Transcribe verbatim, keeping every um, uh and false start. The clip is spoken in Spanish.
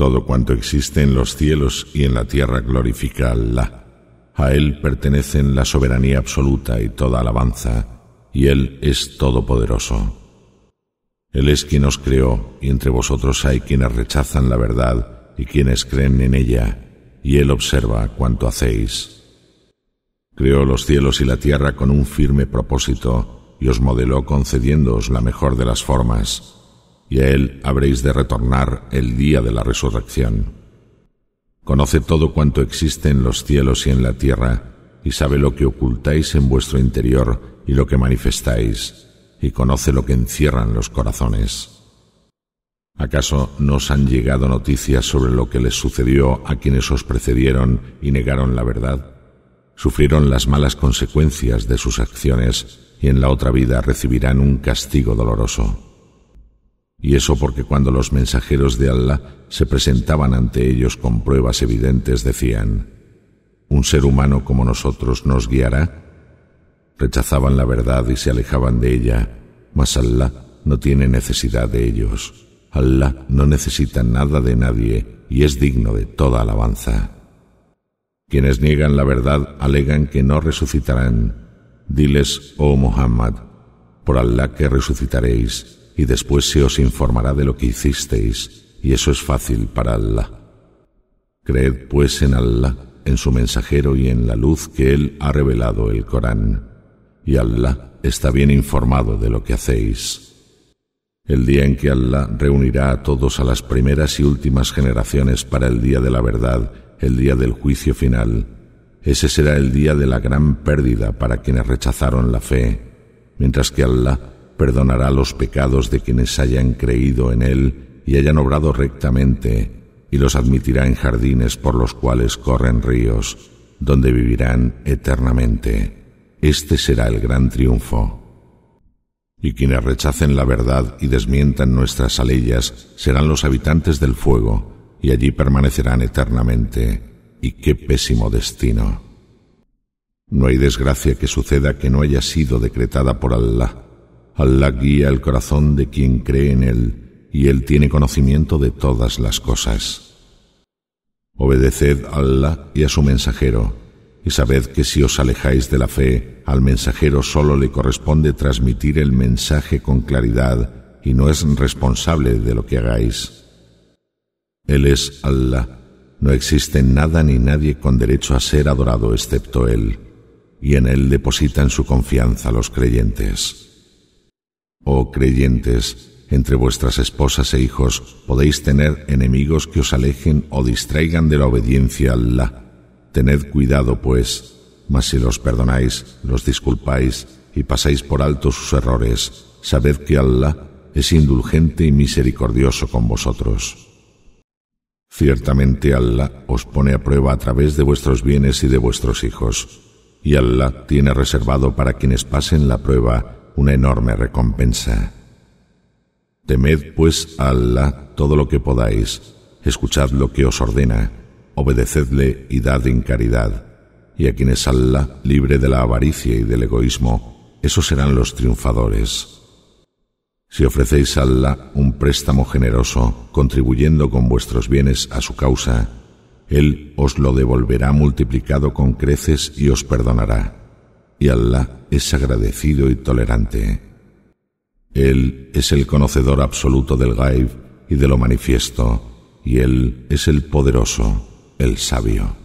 Todo cuanto existe en los cielos y en la tierra glorifica a Allah. A Él pertenecen la soberanía absoluta y toda alabanza, y Él es todopoderoso. Él es quien os creó, y entre vosotros hay quienes rechazan la verdad y quienes creen en ella, y Él observa cuanto hacéis. Creó los cielos y la tierra con un firme propósito, y os modeló concediéndoos la mejor de las formas, y a Él habréis de retornar el día de la resurrección. Conoce todo cuanto existe en los cielos y en la tierra, y sabe lo que ocultáis en vuestro interior y lo que manifestáis, y conoce lo que encierran los corazones. ¿Acaso no os han llegado noticias sobre lo que les sucedió a quienes os precedieron y negaron la verdad? Sufrieron las malas consecuencias de sus acciones y en la otra vida recibirán un castigo doloroso. Y eso porque cuando los mensajeros de Allah se presentaban ante ellos con pruebas evidentes decían: ¿un ser humano como nosotros nos guiará? Rechazaban la verdad y se alejaban de ella, mas Allah no tiene necesidad de ellos. Allah no necesita nada de nadie y es digno de toda alabanza. Quienes niegan la verdad alegan que no resucitarán. Diles, oh Muhammad, por Allah que resucitaréis, y después se os informará de lo que hicisteis, y eso es fácil para Allah. Creed pues en Allah, en su mensajero y en la luz que Él ha revelado, el Corán, y Allah está bien informado de lo que hacéis. El día en que Allah reunirá a todos a las primeras y últimas generaciones para el día de la verdad, el día del juicio final, ese será el día de la gran pérdida para quienes rechazaron la fe, mientras que Allah perdonará los pecados de quienes hayan creído en Él y hayan obrado rectamente, y los admitirá en jardines por los cuales corren ríos, donde vivirán eternamente. Este será el gran triunfo. Y quienes rechacen la verdad y desmientan nuestras aleyas serán los habitantes del fuego, y allí permanecerán eternamente. Y qué pésimo destino. No hay desgracia que suceda que no haya sido decretada por Allah. Allah guía el corazón de quien cree en Él, y Él tiene conocimiento de todas las cosas. Obedeced a Allah y a su mensajero, y sabed que si os alejáis de la fe, al mensajero solo le corresponde transmitir el mensaje con claridad, y no es responsable de lo que hagáis. Él es Allah. No existe nada ni nadie con derecho a ser adorado excepto Él, y en Él depositan su confianza los creyentes. Oh creyentes, entre vuestras esposas e hijos podéis tener enemigos que os alejen o distraigan de la obediencia a Allah. Tened cuidado, pues, mas si los perdonáis, los disculpáis y pasáis por alto sus errores, sabed que Allah es indulgente y misericordioso con vosotros. Ciertamente Allah os pone a prueba a través de vuestros bienes y de vuestros hijos, y Allah tiene reservado para quienes pasen la prueba una enorme recompensa. Temed pues a Allah todo lo que podáis, escuchad lo que os ordena, obedecedle y dad en caridad, y a quienes Allah libre de la avaricia y del egoísmo, esos serán los triunfadores. Si ofrecéis a Allah un préstamo generoso, contribuyendo con vuestros bienes a su causa, Él os lo devolverá multiplicado con creces y os perdonará. Y Allah es agradecido y tolerante. Él es el conocedor absoluto del Ghaib y de lo manifiesto, y Él es el poderoso, el sabio.